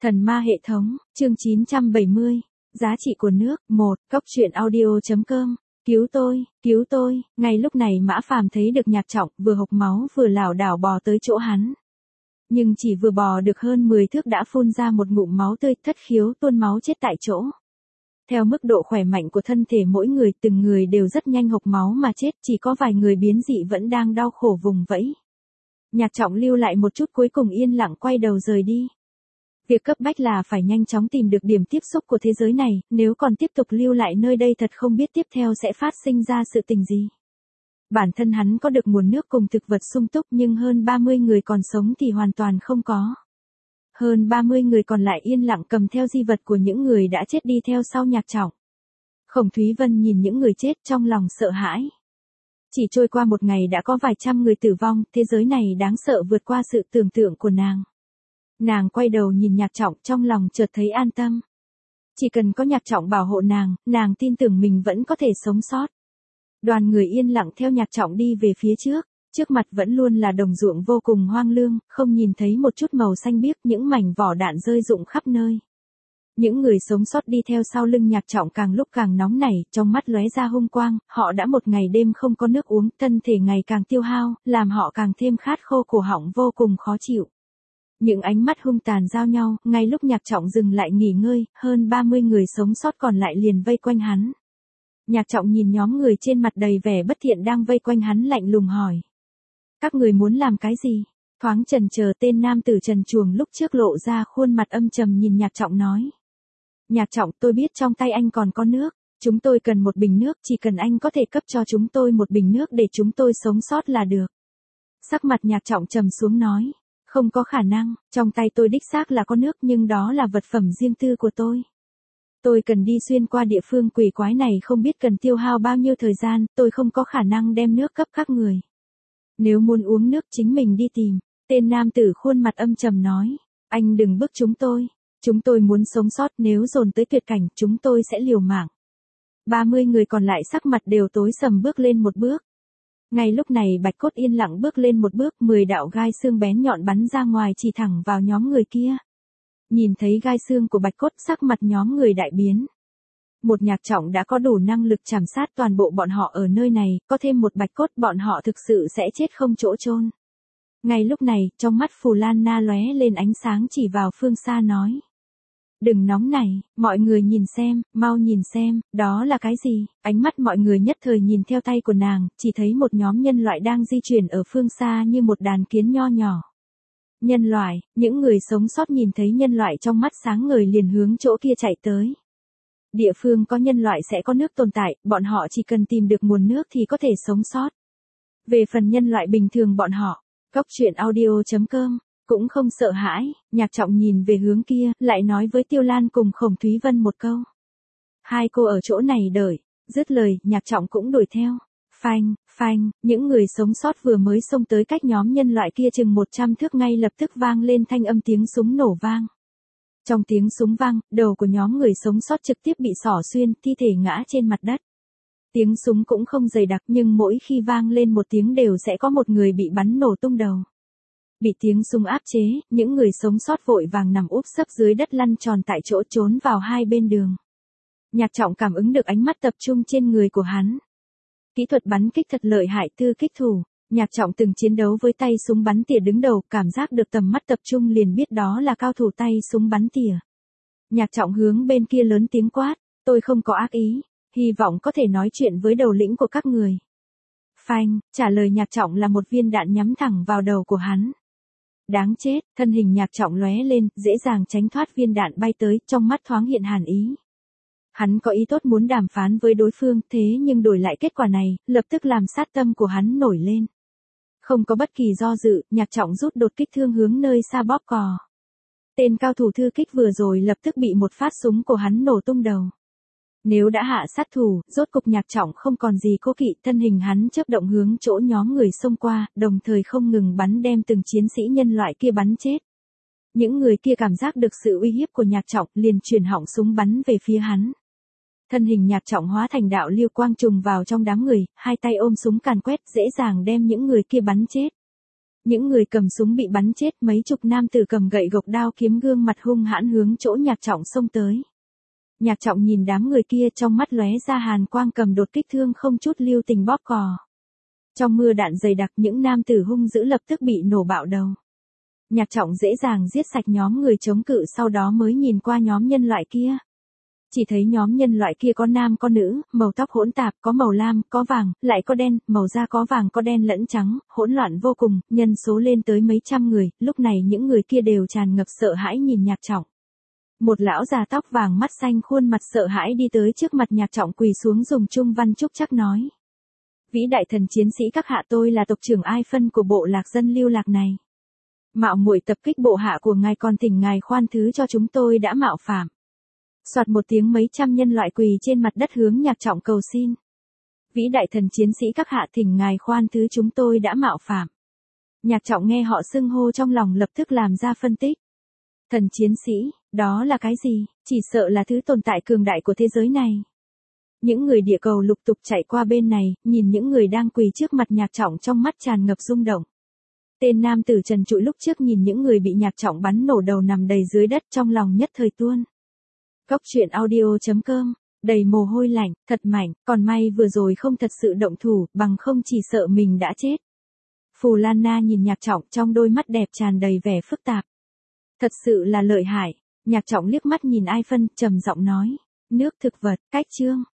Thần ma hệ thống, chương 970, giá trị của nước, 1, coctruyện.audio.com, cứu tôi, ngay lúc này Mã Phàm thấy được Nhạc Trọng, vừa hộc máu vừa lảo đảo bò tới chỗ hắn. Nhưng chỉ vừa bò được hơn 10 thước đã phun ra một ngụm máu tươi, thất khiếu tuôn máu chết tại chỗ. Theo mức độ khỏe mạnh của thân thể mỗi người, từng người đều rất nhanh hộc máu mà chết, chỉ có vài người biến dị vẫn đang đau khổ vùng vẫy. Nhạc Trọng lưu lại một chút cuối cùng yên lặng quay đầu rời đi. Việc cấp bách là phải nhanh chóng tìm được điểm tiếp xúc của thế giới này, nếu còn tiếp tục lưu lại nơi đây thật không biết tiếp theo sẽ phát sinh ra sự tình gì. Bản thân hắn có được nguồn nước cùng thực vật sung túc nhưng hơn 30 người còn sống thì hoàn toàn không có. Hơn 30 người còn lại yên lặng cầm theo di vật của những người đã chết đi theo sau Nhạc Trọng. Khổng Thúy Vân nhìn những người chết trong lòng sợ hãi. Chỉ trôi qua một ngày đã có vài trăm người tử vong, thế giới này đáng sợ vượt qua sự tưởng tượng của nàng. Nàng quay đầu nhìn Nhạc Trọng trong lòng chợt thấy an tâm. Chỉ cần có Nhạc Trọng bảo hộ nàng tin tưởng mình vẫn có thể sống sót. Đoàn người yên lặng theo Nhạc Trọng đi về phía trước mặt vẫn luôn là đồng ruộng vô cùng hoang lương, không nhìn thấy một chút màu xanh biếc, những mảnh vỏ đạn rơi rụng khắp nơi. Những người sống sót đi theo sau lưng Nhạc Trọng càng lúc càng nóng nảy, trong mắt lóe ra hung quang, họ đã một ngày đêm không có nước uống, thân thể ngày càng tiêu hao, làm họ càng thêm khát khô, cổ họng vô cùng khó chịu. Những ánh mắt hung tàn giao nhau, ngay lúc Nhạc Trọng dừng lại nghỉ ngơi, hơn 30 người sống sót còn lại liền vây quanh hắn. Nhạc Trọng nhìn nhóm người trên mặt đầy vẻ bất thiện đang vây quanh hắn lạnh lùng hỏi. Các người muốn làm cái gì? Thoáng chần chờ tên nam tử trần truồng lúc trước lộ ra khuôn mặt âm trầm nhìn Nhạc Trọng nói. Nhạc Trọng, tôi biết trong tay anh còn có nước, chúng tôi cần một bình nước, chỉ cần anh có thể cấp cho chúng tôi một bình nước để chúng tôi sống sót là được. Sắc mặt Nhạc Trọng trầm xuống nói. Không có khả năng, trong tay tôi đích xác là có nước nhưng đó là vật phẩm riêng tư của tôi. Tôi cần đi xuyên qua địa phương quỷ quái này không biết cần tiêu hao bao nhiêu thời gian, tôi không có khả năng đem nước cấp các người. Nếu muốn uống nước chính mình đi tìm, tên nam tử khuôn mặt âm trầm nói, anh đừng bức chúng tôi muốn sống sót, nếu dồn tới tuyệt cảnh chúng tôi sẽ liều mạng. 30 người còn lại sắc mặt đều tối sầm bước lên một bước. Ngay lúc này Bạch Cốt yên lặng bước lên một bước, 10 đạo gai xương bén nhọn bắn ra ngoài chỉ thẳng vào nhóm người kia. Nhìn thấy gai xương của Bạch Cốt, sắc mặt nhóm người đại biến. Một Nhạc Trọng đã có đủ năng lực trảm sát toàn bộ bọn họ ở nơi này, có thêm một Bạch Cốt bọn họ thực sự sẽ chết không chỗ chôn. Ngay lúc này, trong mắt Phù Lan Na lóe lên ánh sáng chỉ vào phương xa nói. Đừng nóng này, mọi người nhìn xem, mau nhìn xem, đó là cái gì? Ánh mắt mọi người nhất thời nhìn theo tay của nàng, chỉ thấy một nhóm nhân loại đang di chuyển ở phương xa như một đàn kiến nho nhỏ. Nhân loại, những người sống sót nhìn thấy nhân loại trong mắt sáng ngời liền hướng chỗ kia chạy tới. Địa phương có nhân loại sẽ có nước tồn tại, bọn họ chỉ cần tìm được nguồn nước thì có thể sống sót. Về phần nhân loại bình thường bọn họ, coctruyện.audio.com cũng không sợ hãi, Nhạc Trọng nhìn về hướng kia, lại nói với Tiêu Lan cùng Khổng Thúy Vân một câu. Hai cô ở chỗ này đợi, dứt lời, Nhạc Trọng cũng đuổi theo. Phanh, những người sống sót vừa mới xông tới cách nhóm nhân loại kia chừng 100 thước ngay lập tức vang lên thanh âm tiếng súng nổ vang. Trong tiếng súng vang, đầu của nhóm người sống sót trực tiếp bị xỏ xuyên, thi thể ngã trên mặt đất. Tiếng súng cũng không dày đặc nhưng mỗi khi vang lên một tiếng đều sẽ có một người bị bắn nổ tung đầu. Bị tiếng súng áp chế, những người sống sót vội vàng nằm úp sấp dưới đất lăn tròn tại chỗ trốn vào hai bên đường. Nhạc Trọng cảm ứng được ánh mắt tập trung trên người của hắn. Kỹ thuật bắn kích thật lợi hại, tư kích thủ. Nhạc Trọng từng chiến đấu với tay súng bắn tỉa đứng đầu, cảm giác được tầm mắt tập trung liền biết đó là cao thủ tay súng bắn tỉa. Nhạc Trọng hướng bên kia lớn tiếng quát, tôi không có ác ý, hy vọng có thể nói chuyện với đầu lĩnh của các người. Phanh, trả lời Nhạc Trọng là một viên đạn nhắm thẳng vào đầu của hắn. Đáng chết, thân hình Nhạc Trọng lóe lên, dễ dàng tránh thoát viên đạn bay tới, trong mắt thoáng hiện hàn ý. Hắn có ý tốt muốn đàm phán với đối phương, thế nhưng đổi lại kết quả này, lập tức làm sát tâm của hắn nổi lên. Không có bất kỳ do dự, Nhạc Trọng rút đột kích thương hướng nơi xa bóp cò. Tên cao thủ thư kích vừa rồi lập tức bị một phát súng của hắn nổ tung đầu. Nếu đã hạ sát thủ, rốt cục Nhạc Trọng không còn gì cố kỵ, thân hình hắn chớp động hướng chỗ nhóm người xông qua, đồng thời không ngừng bắn đem từng chiến sĩ nhân loại kia bắn chết. Những người kia cảm giác được sự uy hiếp của Nhạc Trọng, liền chuyển họng súng bắn về phía hắn. Thân hình Nhạc Trọng hóa thành đạo lưu quang trùng vào trong đám người, hai tay ôm súng càn quét, dễ dàng đem những người kia bắn chết. Những người cầm súng bị bắn chết, mấy chục nam tử cầm gậy gộc đao kiếm gương mặt hung hãn hướng chỗ Nhạc Trọng xông tới. Nhạc Trọng nhìn đám người kia, trong mắt lóe ra hàn quang, cầm đột kích thương không chút lưu tình bóp cò. Trong mưa đạn dày đặc, những nam tử hung dữ lập tức bị nổ bạo đầu. Nhạc Trọng dễ dàng giết sạch nhóm người chống cự, sau đó mới nhìn qua nhóm nhân loại kia. Chỉ thấy nhóm nhân loại kia có nam có nữ, màu tóc hỗn tạp, có màu lam, có vàng, lại có đen, màu da có vàng có đen lẫn trắng, hỗn loạn vô cùng, nhân số lên tới mấy trăm người. Lúc này những người kia đều tràn ngập sợ hãi nhìn Nhạc Trọng. Một lão già tóc vàng mắt xanh khuôn mặt sợ hãi đi tới trước mặt Nhạc Trọng, quỳ xuống dùng Trung văn chúc chắc nói: Vĩ đại thần chiến sĩ các hạ, tôi là tộc trưởng Ai Phân của bộ lạc dân lưu lạc này. Mạo muội tập kích bộ hạ của ngài, còn thỉnh ngài khoan thứ cho chúng tôi đã mạo phạm. Soạt một tiếng, mấy trăm nhân loại quỳ trên mặt đất hướng Nhạc Trọng cầu xin. Vĩ đại thần chiến sĩ các hạ, thỉnh ngài khoan thứ, chúng tôi đã mạo phạm. Nhạc Trọng nghe họ xưng hô trong lòng lập tức làm ra phân tích. Thần chiến sĩ, đó là cái gì? Chỉ sợ là thứ tồn tại cường đại của thế giới này. Những người địa cầu lục tục chạy qua bên này, nhìn những người đang quỳ trước mặt Nhạc Trọng, trong mắt tràn ngập rung động. Tên nam tử trần trụi lúc trước nhìn những người bị Nhạc Trọng bắn nổ đầu nằm đầy dưới đất, trong lòng nhất thời tuôn. Cốc truyện audio.com, đầy mồ hôi lạnh, thật mạnh, còn may vừa rồi không thật sự động thủ, bằng không chỉ sợ mình đã chết. Phù Lan Na nhìn Nhạc Trọng, trong đôi mắt đẹp tràn đầy vẻ phức tạp. Thật sự là lợi hại. Nhạc Trọng liếc mắt nhìn Ai Phân, trầm giọng nói: Nước thực vật, cách chương.